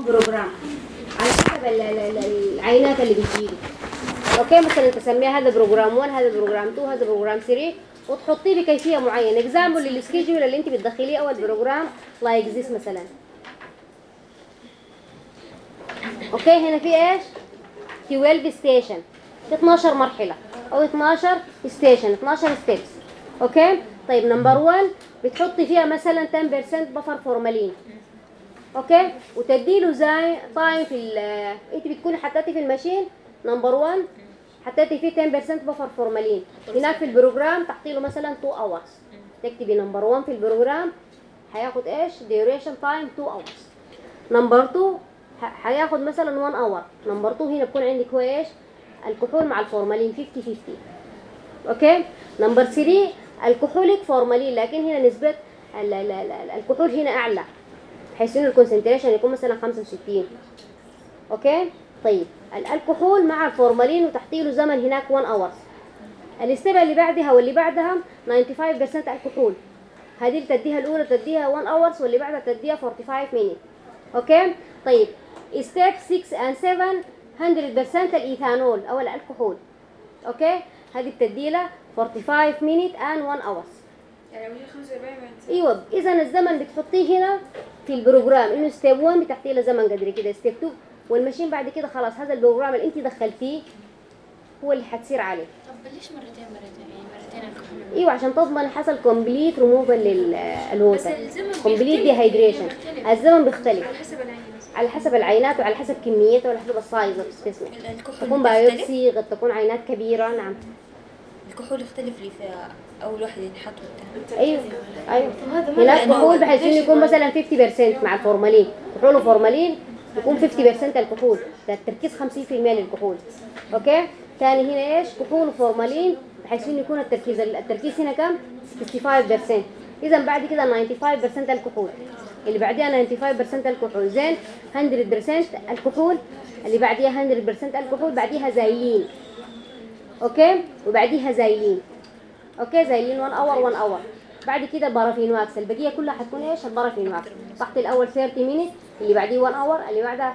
بروجرام على حسب العينات اللي بتجيلي. اوكي، مثلا تسميها هذا بروجرام 1، هذا بروجرام 2، هذا بروجرام 3، وتحطيه بكيفيه معينه. اكزامبل للسكيدجول اللي انت بتدخليه اول بروجرام لايك ذيس مثلا. اوكي، هنا في ايش؟ 12 ستيشن، في 12 مرحله او 12 ستيشن، 12 ستيبس. اوكي، طيب نمبر 1 بتحطي فيها مثلا 10% بفر فورمالين. اوكي، وتديله زي تايم في انت بتكوني حطيتي في الماشين نمبر 1 حطيتي فيه 10% بفر فورمالين. هناك في البروجرام تحطي له مثلا 2 hours. تكتبي نمبر 1 في البروجرام هياخد ايش؟ duration time 2 hours. نمبر 2 هياخد مثلا 1 hour. نمبر 2 هنا بكون عندك هو ايش؟ الكحول مع الفورمالين 50-50. اوكي، نمبر 3 الكحوليك فورمالين، لكن هنا نسبة الكحول هنا اعلى بحيث انه الكونسنتريشن يكون مثلا 65. اوكي، طيب الكحول مع الفورمالين وتحطي له زمن هناك 1 hours. الاستبعه اللي بعدها واللي بعدها 95% الكحول، هذه اللي تديها الاولى تديها 1 hours واللي بعدها تديها 45 minutes. اوكي، طيب ستيب 6 and 7 100% الايثانول او الكحول. اوكي، هذه بتدي لها 45 minutes and 1 hours. يعني هي 45 minutes. ايوه، اذا الزمن بتحطيه هنا في البروجرام انه ستيب 1 بتحطي له زمن قدر كده، ستيب 2 والماشين بعد كده خلاص هذا البروجرام اللي انت دخلتيه هو اللي حتصير عليه. طب ليش مرتين يعني مرتين الكحول؟ ايوه، عشان تضمن حصل كومبليت ريموفال للوتر، كومبليت ديهايدريشن. الزمن بيختلف على حسب العينة، على حسب العينات وعلى حسب كميتها وعلى حسب السايز اوف سبيسمن. تكون بايوبسي، قد تكون عينات كبيره. نعم، الكحول يختلف لي في اول واحد ينحط والثاني. ايوه ايوه، هناك كحول بحيث انه يكون مثلا 50% مع الفورمالين، كحول وفورمالين يكون 50% الكحول، ده التركيز 50% للكحول. اوكي، ثاني هنا ايش؟ كحول وفورمالين بحيث انه يكون التركيز هنا كم؟ 65%. اذا بعد كده 95% الكحول، اللي بعديها 95% الكحول، زين 100% الكحول، اللي بعديها 100% الكحول، بعديها زايلين. اوكي، وبعديها زايلين. اوكي، زايلين 1 اور 1 اور. بعد كده بارافين واكس، البقيه كلها حتكون ايش؟ البارافين واكس. تحت الاول 30 مينيت، اللي بعديه 1 اور، اللي بعدها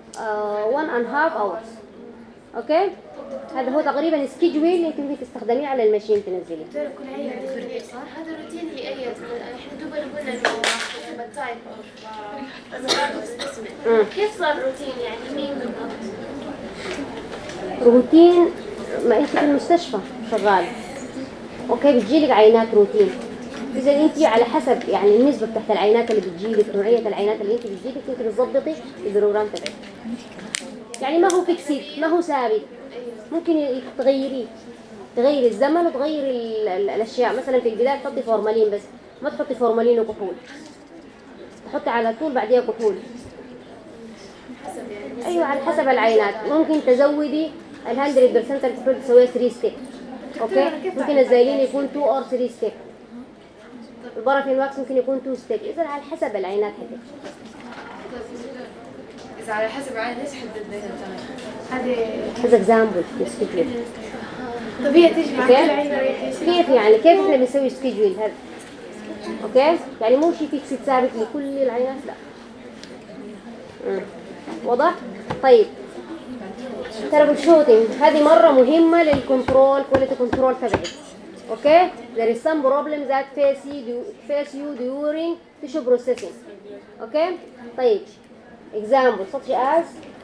1 and half hours. اوكي، هذا هو تقريبا سكيدجول انت ممكن تستخدميه على الماشين تنزليه. كل عينة صار هذا روتين لأي احنا دوبنا قلنا انه حسب التايب اوف سبيسمن. كيف صار روتين يعني مين بالضبط؟ روتين ما انت في المستشفى شغال. اوكي، بتجيلك عينات روتين. اذا انت على حسب يعني النسبه بتاعت العينات اللي بتجيلك، نوعيه العينات اللي انت بتجيلك، انت بتظبطي البروجرام تبعك. يعني ما هو فيكسيد، ما هو ثابت، ممكن تغيريه، تغيري الزمن وتغيري الاشياء. مثلا في البدايه تحطي فورمالين بس، ما تحطي فورمالين وكحول، تحطي على طول بعديها كحول. ايوه، على حسب العينات. ممكن تزودي 100% الكحول تسويها 3 ستيب. اوكي، ممكن الزايلين يكون 2 or 3 ستيب، البارافين واكس ممكن يكون 2 ستيب. اذا على حسب العينات حقتك. إذا على حسب العينة ليش حددنا التايم؟ هذه هذا اكزامبل سكيدجول. طب هي تيجي مع كل عينة كيف يعني؟ كيف احنا بنسوي سكيدجول هذا؟ اوكي، يعني مو شيء فيكس ثابت لكل العينات، لا. واضح؟ طيب، تربل شوتينج هذه مرة مهمة للكنترول، كواليتي كنترول تبعك. اوكي، there is some problems that face you during tissue processing. اوكي، طيب example such as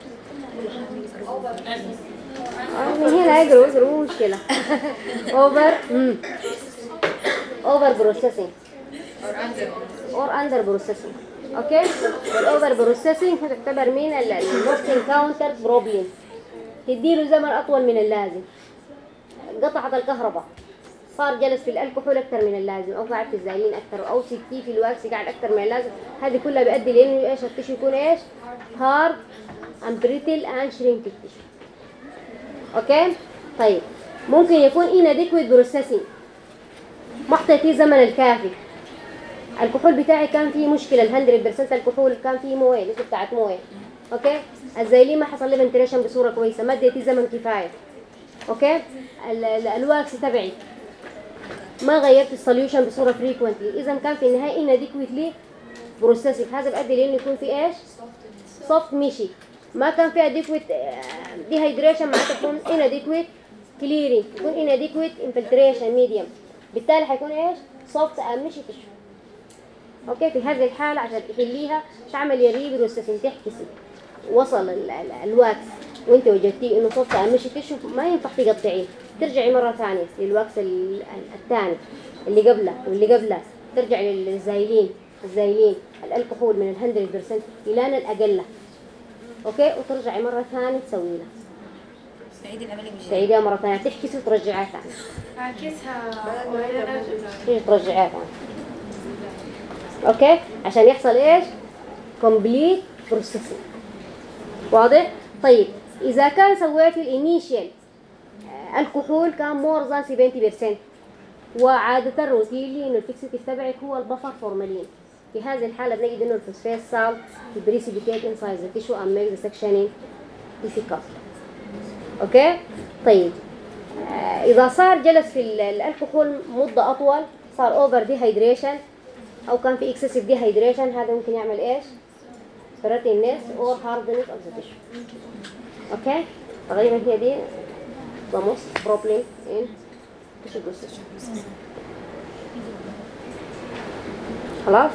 من هنا اقروا مو مشكلة. over processing or under processing. اوكي، الاوفر بروسيسنج تعتبر من الموست انكاونتر بروبلم، تديله زمن اطول من اللازم. قطعت الكهرباء، صار جلس في الكحول اكثر من اللازم، او قاعد في الزايلين اكثر، او سكتي في الواكس قاعد اكثر من اللازم. هذه كلها بيؤدي لانه ايش؟ التشو يكون ايش؟ هارد and brittle and shrinked tissue. اوكي، طيب ممكن يكون inadequate processing، ما حطيتيه زمن الكافي. الكحول بتاعي كان فيه مشكله، 100% الكحول كان فيه مويه، نسبه بتاعت مويه. اوكي، الزايلين ما حصل له فنتريشن بصوره كويسه، ما اديتيه زمن كفايه. اوكي، الواكس تبعي ما غيرت السوليوشن بصوره فريكوينتلي، اذا كان في النهايه inadequately processing. هذا بيؤدي لانه يكون في ايش؟ soft مشي ما كان في adequate dehydration معناته تكون inadequate clearing يكون inadequate infiltration medium بالتالي حيكون ايش soft مشي تشو. اوكي في هذه الحالة عشان تحليها تعمل ريبروسيسنج تحكسي وصل الواكس وانت وجدتيه انه soft مشي تشو ما ينفع تقطعيه ترجعي مرة ثانية للواكس الثاني اللي قبله واللي قبله ترجع للزايلين الكحول من 100% إلى الأقل أوكي وترجعي مرة ثانية تسوي لها تعيد العملية من جديد. تعيدها مرة ثانية تحكسي وترجعيها ثانية عكسها ترجعيها ثانية أوكي عشان يحصل إيش complete processing واضح. طيب إذا كان سويتي الانيشيال الكحول كان more than 70% وعادة روتيني إنه الفيكسيتيف تبعك هو البفر فورمالين في هذه الحالة بنجد إنه الفوسفات سال بريسيبيتيت انسايز التيشو and make the sectioning difficult. أوكي طيب إذا صار جلس في الكحول مدة أطول صار أوفر ديهايدريشن أو كان في excessive ديهايدريشن هذا ممكن يعمل إيش؟ throttleness or hardness of the tissue. أوكي تقريبا هي دي the most problem in tissue processing. خلاص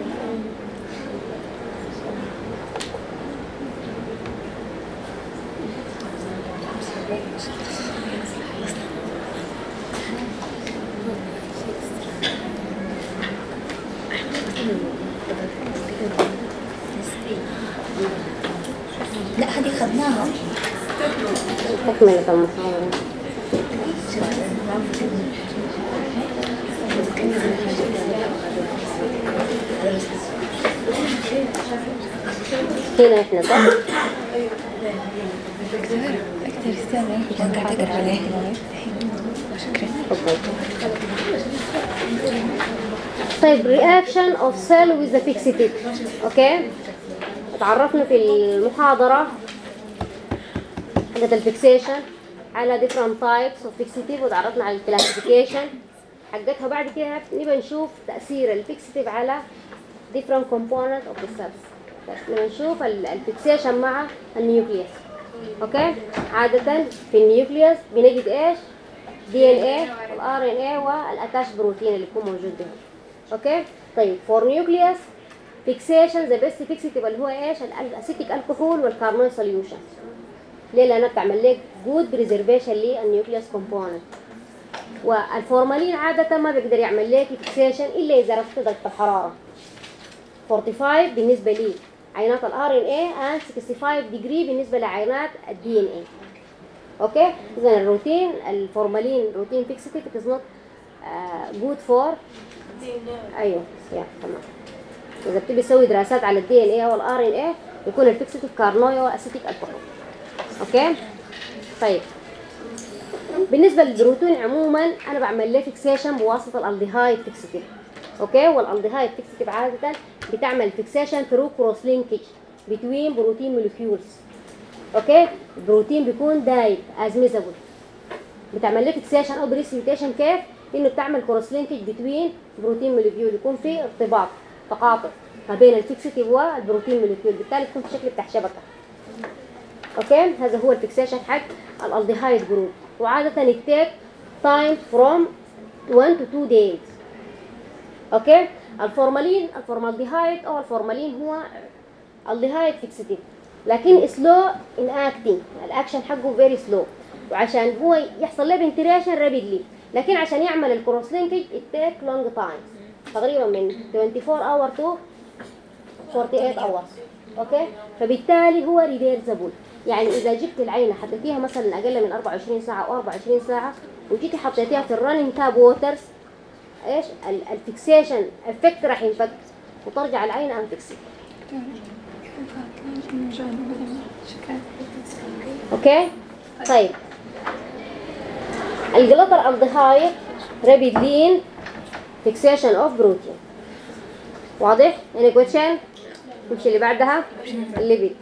لا هذه خدناها. تكملة المحاضرة. هنا احنا صح؟ طيب reaction of cell with the fixative. اوكي تعرفنا في المحاضرة حقت الفيكسيشن على different types of fixative وتعرفنا على الكلاسيفيكيشن حقتها. بعد كده نبقى نشوف تأثير الفيكسيتيف على different components of the cells. نبقى نشوف الفيكسيشن مع النيوكليوس. اوكي عادة في النيوكليوس بنجد ايش؟ DNA والار ان اي والاتاش بروتين اللي يكون موجود ده. اوكي طيب فور نيوكليوس فيكسيشن ذا بيست فيكسيتيف اللي هو ايش؟ الاسيتيك الكحول والكاربون سوليوشن. ليه؟ لانها بتعمل لك جود بريزرفيشن للنيوكليوس كومبوننت. والفورمالين عادة ما بيقدر يعمل لك فيكسيشن الا اذا رفعت درجة الحرارة 45 بالنسبة لي عينات الار ان اي and 65 ديجري بالنسبة لعينات الدي ان اي. اوكي اذا الروتين الفورمالين روتين فيكسيتيف it is not good for ايوه يا تمام. اذا بتبي تسوي دراسات على الدي ان اي والار ان اي يكون الفيكسيتيف كارنويا واسيتيك الكحول. اوكي طيب بالنسبه للبروتين عموما انا بعمل له فيكسيشن بواسطه الالديهايد فيكسيتيف. اوكي والالديهايد فيكسيتيف عاده بتعمل فيكسيشن ثرو كروس لينكج بين بروتين مولكيولز. اوكي البروتين بيكون دايب از ميزابل بتعمل له فيكسيشن او بريسبيتيشن كيف انه بتعمل كروس لينكج بين بروتين مولكيول يكون في ارتباط تقاطع ما بين الفيكسيتيف والبروتين مولكيول بالتالي تكون في شكل بتاع شبكه. اوكي هذا هو الفيكسيشن حق الالديهايد جروب وعاده يتيك تايم فروم 1 to 2 days. اوكي الفورمالديهايد او الفورمالين هو الديهايد فيكسيتيف لكن سلو ان اكتنج الاكشن حقه فيري سلو وعشان هو يحصل له بنتريشن رابيدلي لكن عشان يعمل الكروس لينكج يتيك لونج تايم تقريبا من 24 اور تو 48 اور. اوكي فبالتالي هو ريفيرسبل يعني اذا جبت العينه حطيتيها مثلا اقل من 24 ساعه او 24 ساعه وجيتي حطيتيها في الرننج تاب ووترز ايش الفيكسيشن افكت راح ينفك وترجع العينه انفكسد. اوكي طيب الجلوتر الديهايد رابيد لين فيكسيشن اوف بروتين واضح؟ يعني كويشن نمشي اللي بعدها الليبيد.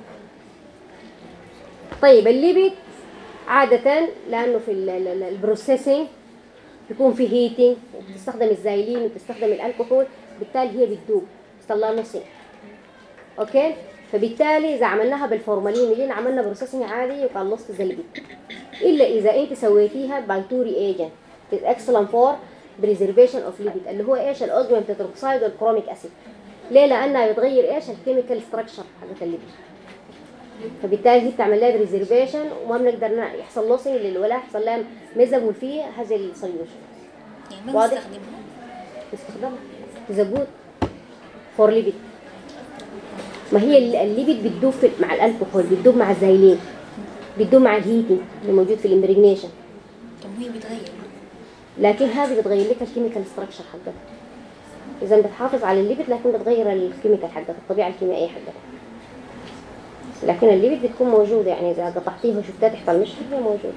طيب الليبيد عادة لأنه في البروسيسنج بيكون في هيتنج وبتستخدم الزايلين وبتستخدم الكحول بالتالي هي بتدوب بتطلع نصين. اوكي فبالتالي اذا عملناها بالفورمالين اللي عملنا بروسيسنج عادي يبقى اللوست زي الليبيد، الا اذا انت سويتيها باي تو رياجنت اكسلنت فور بريزرفيشن اوف ليبيد اللي هو ايش؟ الاوزميوم تتروكسيد والكروميك اسيد. ليه؟ لانها بتغير ايش؟ الكيميكال ستراكشر حقت الليبيد، فبالتالي هي بتعمل لها بريزرفيشن وما بنقدر يحصل لوسنج ولا يحصل لها ميزابول فيه هذه السوليوشن. يعني ما واضح؟ نستخدمها. is a good for lipid. ما هي الليبيد بتدوب مع الالكحول، بتدوب مع الزايلين، بتدوب مع الهيتنج اللي موجود في الامبريجنيشن، طب هي بتغير، لكن هذه بتغير لك الكيميكال ستراكشر حقتها. اذا بتحافظ على الليبيد لكن بتغير الكيميكال حقتها، الطبيعه الكيميائيه حقتها، لكن الليبيد بتكون موجوده، يعني اذا قطعتيها وشفتها تحت المشرب هي موجوده.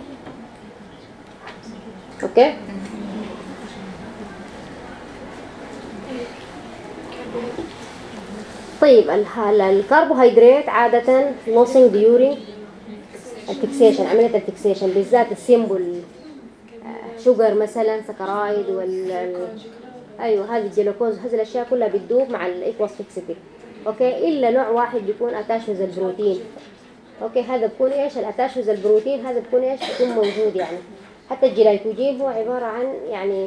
اوكي. طيب الكربوهيدرات عادة losing during الفيكسيشن، عملية الفيكسيشن بالذات السيمبل شوجر مثلا سكرايد ايوه هذه الجلوكوز، هذه الاشياء كلها بتدوب مع الايكواس فيكسيتيف. اوكي، الا نوع واحد بيكون اتاشوز البروتين. اوكي، هذا بيكون ايش؟ الاتاشوز البروتين هذا بيكون ايش؟ بيكون موجود يعني. حتى الجلايكوجين هو عبارة عن يعني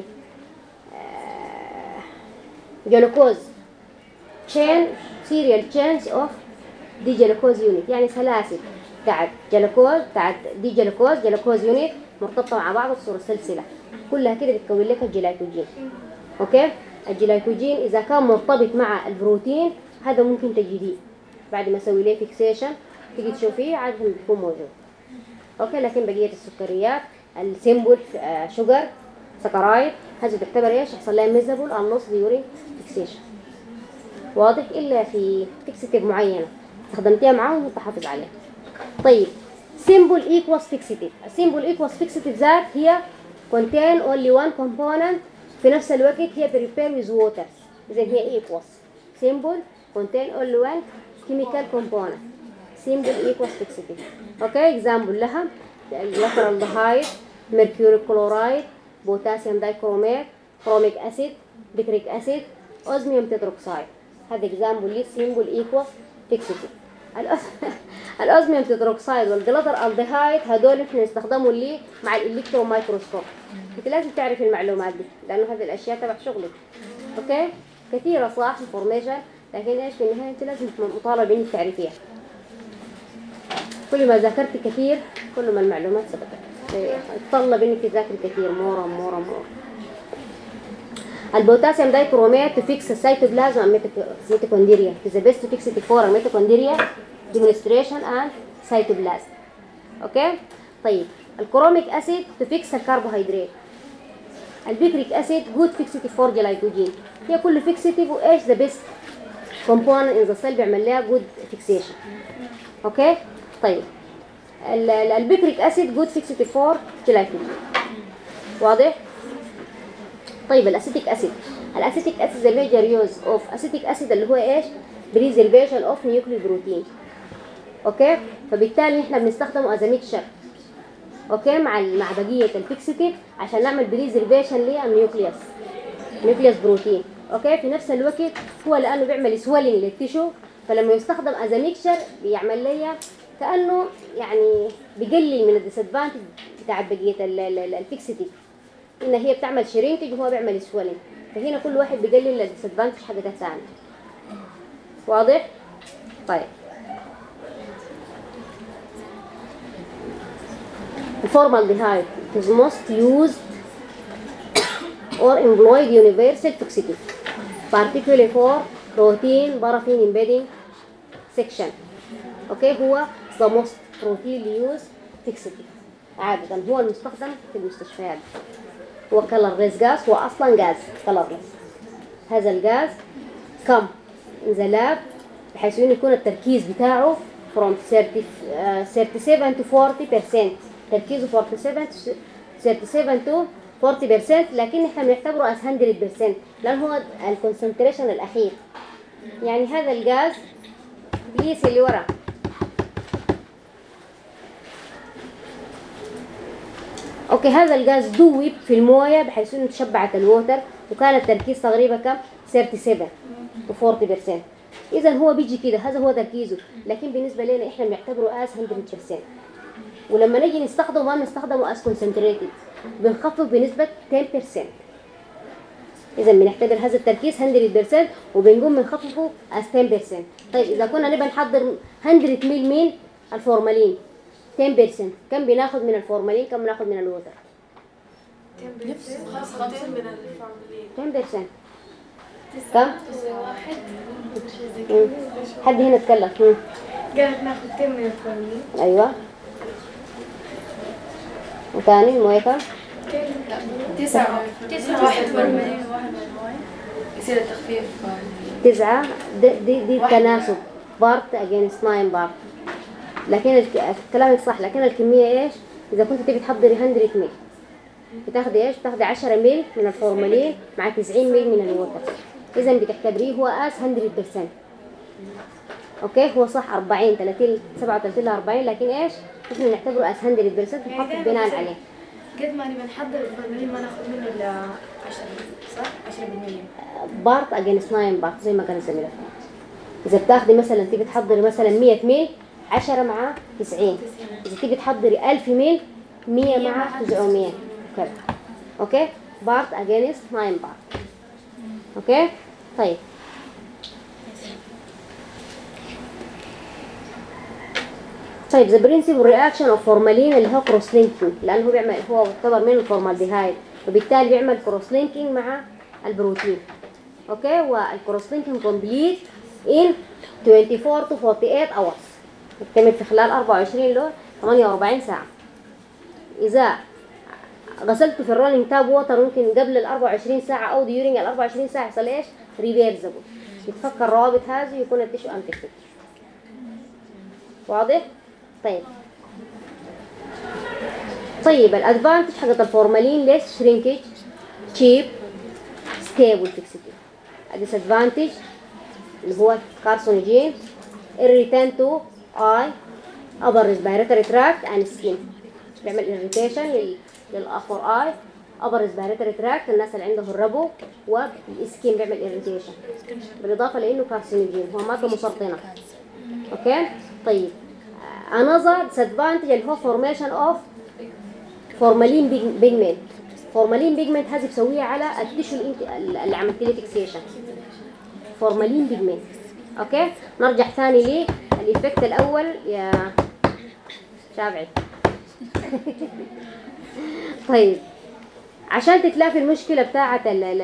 جلوكوز chain serial chains of دي جلوكوز يونت، يعني سلاسل بتاعت جلوكوز بتاعت دي جلوكوز يونت مرتبطة مع بعض بصورة سلسلة، كلها كده بتكون لك الجلايكوجين. اوكي، الجلايكوجين اذا كان مرتبط مع البروتين هذا ممكن تجديه بعد ما اسوي له فيكسيشن تيجي تشوفيه عادة بيكون موجود. اوكي، لكن بقية السكريات السيمبل شوجر سكرايد هذه تعتبر ايش؟ يحصل لها ميزابل او لوس ديورينج فيكسيشن. واضح؟ إلا في فيكسيتيف معينة استخدمتيها معاهم وتحافظ عليها. طيب simple equals fixative. simple equals fixative ذات هي contain only one component في نفس الوقت هي prepare with water، إذن هي equals simple contain only one chemical component simple equals fixative. أوكي، example لها الالدهايد، mercury chloride، potassium dichromate، chromic acid، picric acid، osmium tetroxide. هذا اكزامبل لي سيمبل ايكوال فيكسيتيف. الاوزميوم تتروكسيد والجلطر الدهايد هذول احنا نستخدمهم ليه مع الالكترون مايكروسكوب. انت لازم تعرف المعلومات دي لانه هذه الاشياء تبع شغلك. اوكي، كثيره صح انفورميشن، لكن ايش في النهايه انت لازم مطالبه انك تعرفيها. كل ما ذاكرت كثير كل ما المعلومات ثبتت، يتطلب انك تذاكري كثير مور. البوتاسيوم دايكرومات تفيكس السيتوبلازم ميتوكوندريا is the best to fix it for mitochondria demonstration and cytoplasm. اوكي، طيب الكروميك اسيد تفيكس الكربوهيدرات، البيكريك اسيد جود فيكسيتيف فور جلايكوجين. هي كل فيكسيتيف وايش ذا بيست كومبوننت ان ذا سيل بيعمل لها جود فيكسيشن. اوكي، طيب البيكريك اسيد جود فيكسيتيف فور جلايكوجين. واضح؟ طيب الاسيتيك اسيد، الاسيتيك اسيد الميجر يوز اوف اسيتيك اسيد اللي هو ايش؟ بريزرفيشن اوف نيوكليك بروتين. اوكي، فبالتالي احنا بنستخدمه از ميكشر اوكي مع بقيه الفيكسيتيف عشان نعمل بريزرفيشن للنيوكليوس بروتين. اوكي، في نفس الوقت هو لانه بيعمل سويلنج للتيشو، فلما يستخدم از ميكشر بيعمل لي كانه يعني بيقلل من الديسادفانتج بتاع بقيه الفيكسيتيف، ان هي بتعمل شرينكج وهو بيعمل سويلنج، فهنا كل واحد بيقلل الديسادفانتج حق الثاني. واضح؟ طيب الفورمالديهايد is most used or employed universal fixative particularly for protein paraffin embedding section. اوكي، هو the most routinely used fixative، عادة هو المستخدم في المستشفيات. هو colorless gas، هو اصلا غاز colorless. هذا الغاز كم in the lab بحيث انه يكون التركيز بتاعه from 37 to 40%، تركيزه 37 to 40%، لكن احنا بنعتبره as 100% لان هو الكونسنتريشن الاخير. يعني هذا الغاز بليس اللي ورا اوكي، هذا الغاز دوب في المويه بحيث انه تشبعت الووتر وكان التركيز تقريبا كم 37 to 40%. اذا هو بيجي كده، هذا هو تركيزه، لكن بالنسبه لنا احنا بنعتبره اس 100%. ولما نيجي نستخدمه ما بنستخدمه اس كونسنتريتد، بنخفف بنسبه 10%. اذا بنعتبر هذا التركيز 100% وبنقوم بنخففه as 10%. طيب اذا كنا نبغى نحضر 100 مل من الفورمالين 10%، كم بناخد من الفورمالين، كم بناخد من الوتر؟ 5 من الفورمالين 10%. كم؟ حد هنا اتكلم. قالت ناخذ 10 من الفورمالين. ايوه. وثاني المويه كم؟ 9 واحد فورمالين وواحد من المويه يصير التخفيف 9. دي التناسب بارت against 9 بارت. لكن كلامك صح، لكن الكمية ايش؟ إذا كنت تبي تحضري 100 مل بتاخدي ايش؟ بتاخدي 10 مل من الفورمالين مع 90 مل من الوتر. إذا بتعتبريه هو اس 100%. اوكي هو صح 40 30 37 ل 40، لكن ايش؟ نحن نعتبره اس 100% نحط بناء عليه. قد ما نبي نحضر الفورمالين ما ناخذ منه الا 10 صح؟ 10%. بارت against 9 بارت زي ما كان الزميلة. إذا بتاخدي مثلا تبي تحضري مثلا 100 مل 10 مع 90، إذا تبي تحضري 1000 مل 100 مع 900 كذا. أوكي بارت against 9 بارت. أوكي طيب طيب the principal reaction of formalin اللي هو cross linking، لأنه هو بيعمل، هو يعتبر من الفورمالديهايد وبالتالي بيعمل cross linking مع البروتين. اوكي والكروس لينكينج كومبليت in 24 to 48 hours، يكتمل في خلال 24 ل 48 ساعة. إذا غسلته في الرولينج تاب ووتر ممكن قبل ال 24 ساعة أو during ال 24 ساعة يحصل إيش؟ ريفيرسبل، يتفك الروابط هذه ويكون التشو أنتكتد. واضح؟ طيب الأدفانتج حقت الفورمالين ليس شرينكج cheap stable fixity. disadvantage اللي هو carcinogen irritant to eye upper respiratory tract and skin، بيعمل irritation للupper eye upper respiratory tract الناس اللي عندهم الربو، والسكين بيعمل irritation بالإضافة لأنه carcinogen هو مادة مسرطنة. اوكي طيب another disadvantage اللي هو formation of formalin pigment. فورمالين بيجمنت هذه بسويها على التيشو اللي عملت لي فيكسيشن، فورمالين بيجمنت. اوكي نرجع ثاني ليه الايفكت الاول يا شافعي. طيب عشان تتلافي المشكله بتاعه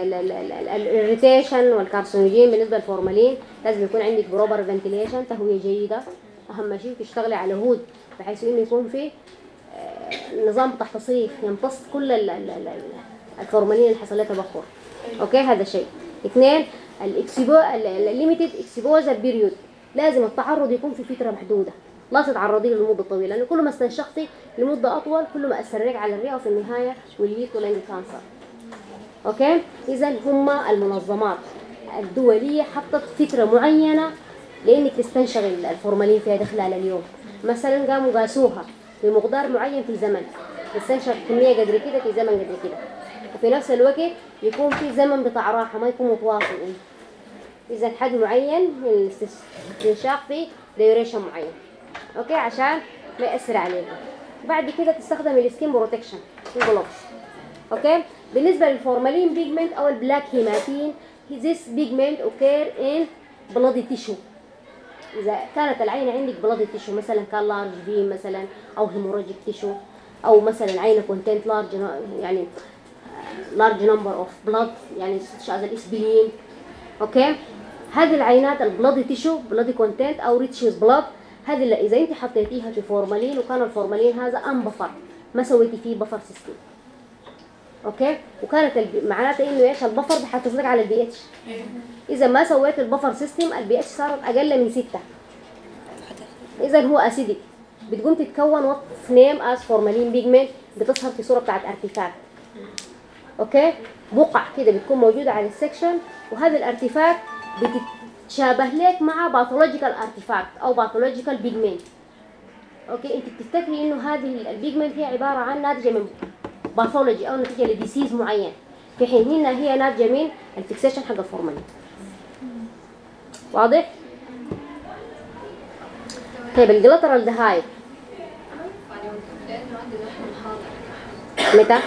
الاريتيشن والكارسينوجين بالنسبه للفورمالين لازم يكون عندك بروبر فنتيليشن، تهويه جيده، اهم شيء تشتغلي على هود بحيث انه يكون في نظام تحتصيف يمتص كل الفورمالين اللي حصل لها تبخر. اوكي هذا شيء. 2 الليميتد اكسبوجر بيريود، لازم التعرض يكون في فتره محدوده، لا تتعرضي له لمده طويله، لانه كل ما استنشقتي لمده اطول كل ما اثر على الرئه وفي النهايه وليد لانج كانسر. اوكي اذا هم المنظمات الدوليه حطت فتره معينه لانك تستنشغل الفورمالين فيها خلال اليوم. مثلا قاموا قاسوها بمقدار معين في زمن، تستنشق كميه قدر كده في زمن قدر كده، وفي نفس الوقت يكون في زمن بتاع راحه ما يكون متواصل. اذا حد معين من الاستنشاق في ديوريشن معين. اوكي عشان ما ياثر عليكم. بعد كده تستخدم السكين بروتكشن الجلوفز. اوكي بالنسبه للفورمالين بيجمنت او البلاك هيماتين، this pigment occur in bloody tissue. إذا كانت العين عندك بلاد تيشو مثلا كان لارج في مثلا أو هيموراجيك تيشو، أو مثلا عينة كونتنت لارج يعني لارج نمبر أوف بلاد يعني شاذ الإسبلين. أوكي هذه العينات البلاد تيشو بلاد كونتنت أو ريتشز بلاد، هذه إذا أنت حطيتيها في فورمالين وكان الفورمالين هذا بفر ما سويتي فيه بفر سيستم. أوكي وكانت معناته إنه إيش البفر بحافظ لك على البي اتش. إذا ما سويت البفر سيستم البي اتش صارت أقل من 6، إذا هو أسيدك، بتقوم تتكون واتس نيم از فورمالين بيجمنت، بتظهر في صورة بتاعت ارتفاكت. أوكي بقع كده بتكون موجودة على السكشن، وهذا الارتفاكت بتتشابه لك مع باثولوجيكال ارتفاكت أو باثولوجيكال بيجمنت. أوكي أنت بتفتكري إنه هذه البيجمنت هي عبارة عن ناتجة من باثولوجي أو نتيجة لديسيز معين، في حين هنا هي ناتجة من الفيكسيشن حق الفورمالين. واضح؟ طيب الجلاترال دهايد متى؟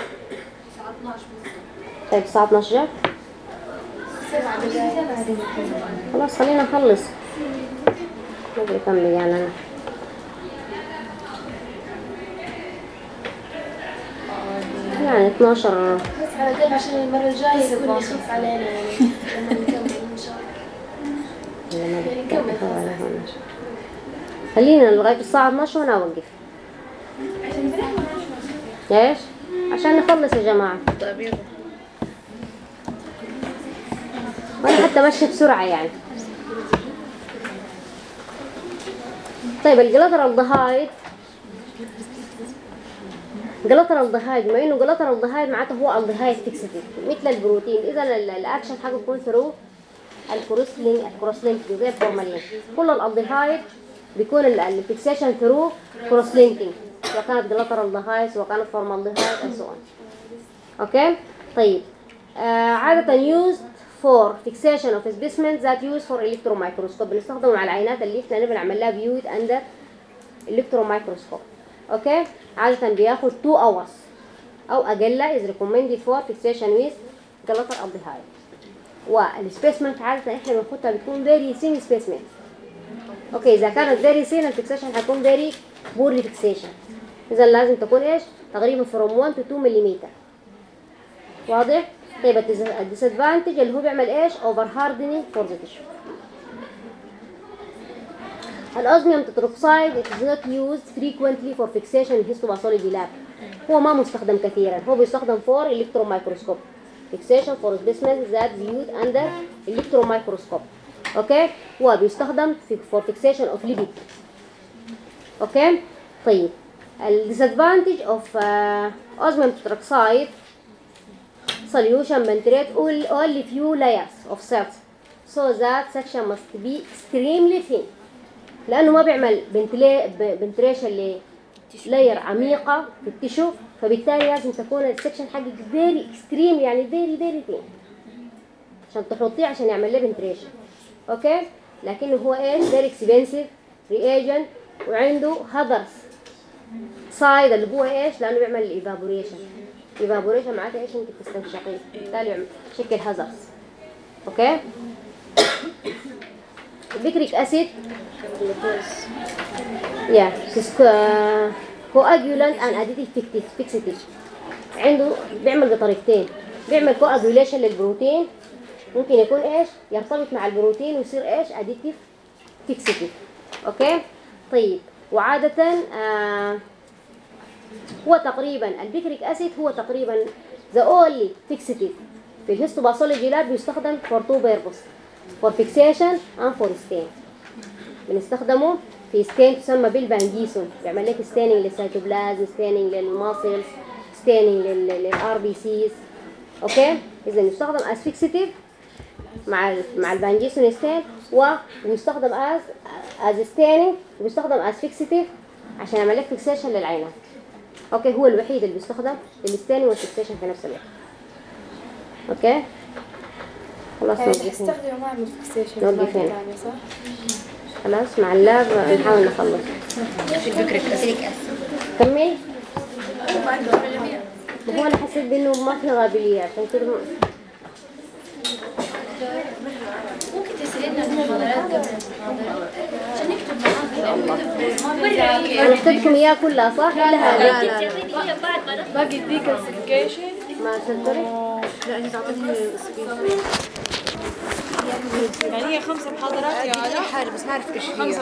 طيب الساعة 12 جاء؟ خلاص خلينا نخلص. ما ادري كم يعني انا. يعني 12. بس على الأقل عشان المرة الجاية يكون يخف علينا يعني لما نكمل إن شاء الله. يعني نكمل خلاص. خلينا لغاية الساعة 12 وانا اوقف. ايش؟ عشان نخلص يا جماعة. طيب وانا حتى ماشي بسرعة يعني. طيب الجلاترال دهايد، جلاترال دهايد بما انه جلاترال دهايد معناته هو الدهايد فيكسيتيف مثل البروتين، اذا الاكشن حقه يكون ثرو الكروس لينكينج زي الفورمالين. كل الالدهايد بيكون الفيكسيشن ثرو كروس لينكينج، سواء كانت جلاترال دهايد سواء كانت فورمالدهايد and so on. اوكي طيب عادة used for fixation of specimens that use for electron microscope، بنستخدمه مع العينات اللي احنا بنعمل لها viewed under electron microscope. اوكي عادة بياخد 2 hours او اقل is recommended for fixation with gelatin aldehyde. والسبيسمنت عادة احنا بناخدها بتكون very thin specimen. اوكي اذا كانت very thin الفيكسيشن هيكون very poorly fixation، اذا لازم تكون ايش تقريبا from 1 to 2 ملم. واضح؟ طيب الديسادفانتج اللي هو بيعمل ايش اوفر هاردنينج فور ذا تيشو. الأوزميوم تتروكسايد it is not used frequently for fixation in histopathology lab. هو ما مستخدم كثيرا، هو بيستخدم for electron microscope fixation for specimens that viewed under electron microscope. اوكي هو بيستخدم for fixation of lipid. اوكي طيب الديسادفانتج اوف اوزميوم تتروكسايد solution penetrate only few layers of cells so that section must be extremely thin، لأنه ما بيعمل بنتريشن لاير عميقة في التشو، فبالتالي لازم تكون السكشن حقك very extreme يعني very thin عشان تحطيه عشان يعمل له بنتريشن. اوكي لكنه هو ايش very expensive reagent وعنده hazards side اللي هو ايش لأنه بيعمل evaporation معناته ايش انت تستنشقيه، بالتالي يعمل شكل hazards. اوكي البيكريك اسيد coagulant and additive fixative، عنده بيعمل بطريقتين، بيعمل coagulation للبروتين، ممكن يكون ايش يرتبط مع البروتين ويصير ايش additive fixative. اوكي طيب وعادة هو تقريبا البيكريك اسيد هو تقريبا the only fixative في الهيستوباثولوجي لاب بيستخدم for two purposes for fixation and for stain. بنستخدمه في ستين تسمى بالبانجيسون، بيعمل لك ستيننج للسيتوبلازم، ستيننج للماسلز، ستيننج للار بي سيز. اوكي اذا يستخدم as fixative مع البانجيسون ستين، ويستخدم as staining ويستخدم as fixative عشان يعمل لك فيكسيشن للعينات. اوكي هو الوحيد اللي بيستخدم للستيننج والفيكسيشن في نفس الوقت. اوكي خلاص نستخدمه مع الفيكسيشن نوقفين خلاص مع اللاب نحاول نخلص. في البكريك أسيد كمل. هو انا حسيت بانه ما في غابليه عشان كده ممكن تسألنا المحاضرات قبل المحاضرة عشان نكتب معاكم. انا كتبتكم اياها كلها صح؟ كلها لا باقي يديك السكيشن ما سنتري. لا انت تعطيني يعني هي 5 محاضرات يا علاء بس ما اعرف ايش هي.